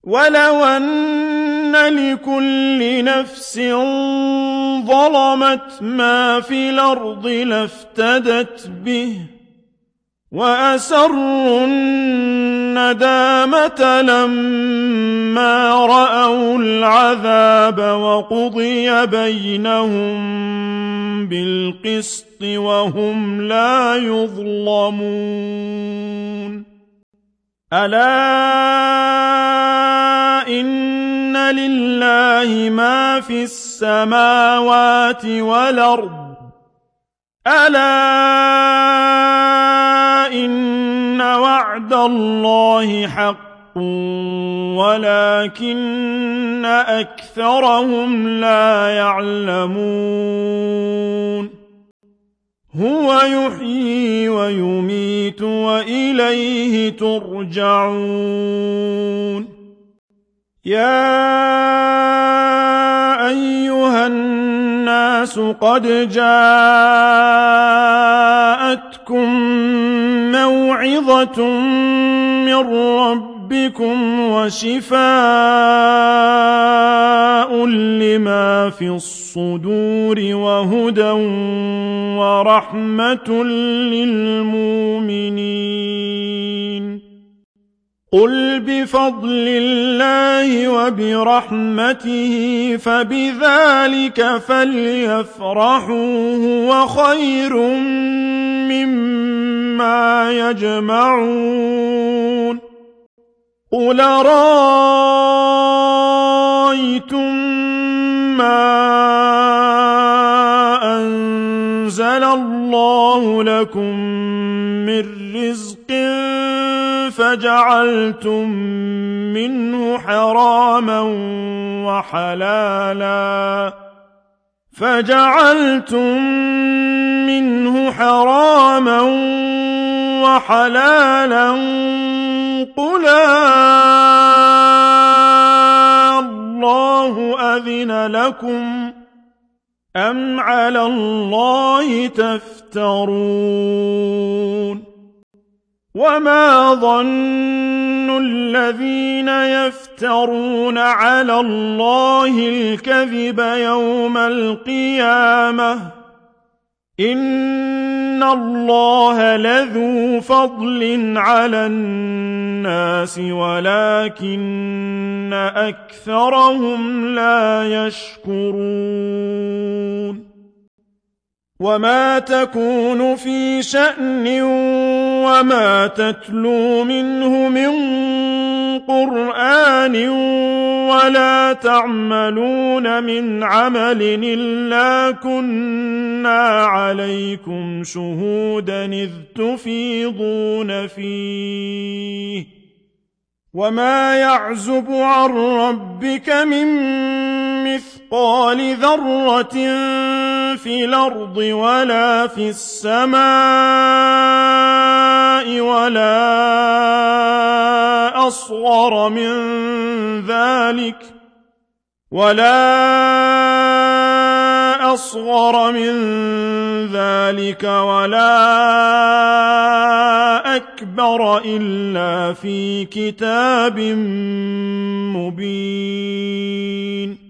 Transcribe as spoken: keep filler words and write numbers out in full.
ولو أن لكل نفس ظلمت ما في الأرض لافتدت به وأسروا الندامة لما رأوا العذاب وقضي بينهم بالقسط وهم لا يظلمون ألا إن لله ما في السماوات والأرض ألا إن وعد الله حق ولكن أكثرهم لا يعلمون هو يحيي ويميت وإليه ترجعون يا أيها الناس قد جاءتكم موعظة من ربكم وشفاء لما في الصدور وهدى ورحمة للمؤمنين قل بفضل الله وبرحمته فبذلك فليفرحوا هو خير مما يجمعون قل رأيتم ما أنزل الله لكم من رزق فجعلتم منه حراما وحلالا فجعلتم منه حراما وحلالا قل الله أذن لكم أم على الله تفترون وما ظن الذين يفترون على الله الكذب يوم القيامة إن الله لذو فضل على الناس ولكن أكثرهم لا يشكرون وما تكون في شأن وما تتلو منه من قرآن ولا تعملون من عمل إلا كنا عليكم شهودا إذ تفيضون فيه وما يعزب عن ربك من مثقال ذرة في الأرض ولا في السماء ولا أصغر من ذلك ولا أصغر من ذلك ولا أكبر إلا في كتاب مبين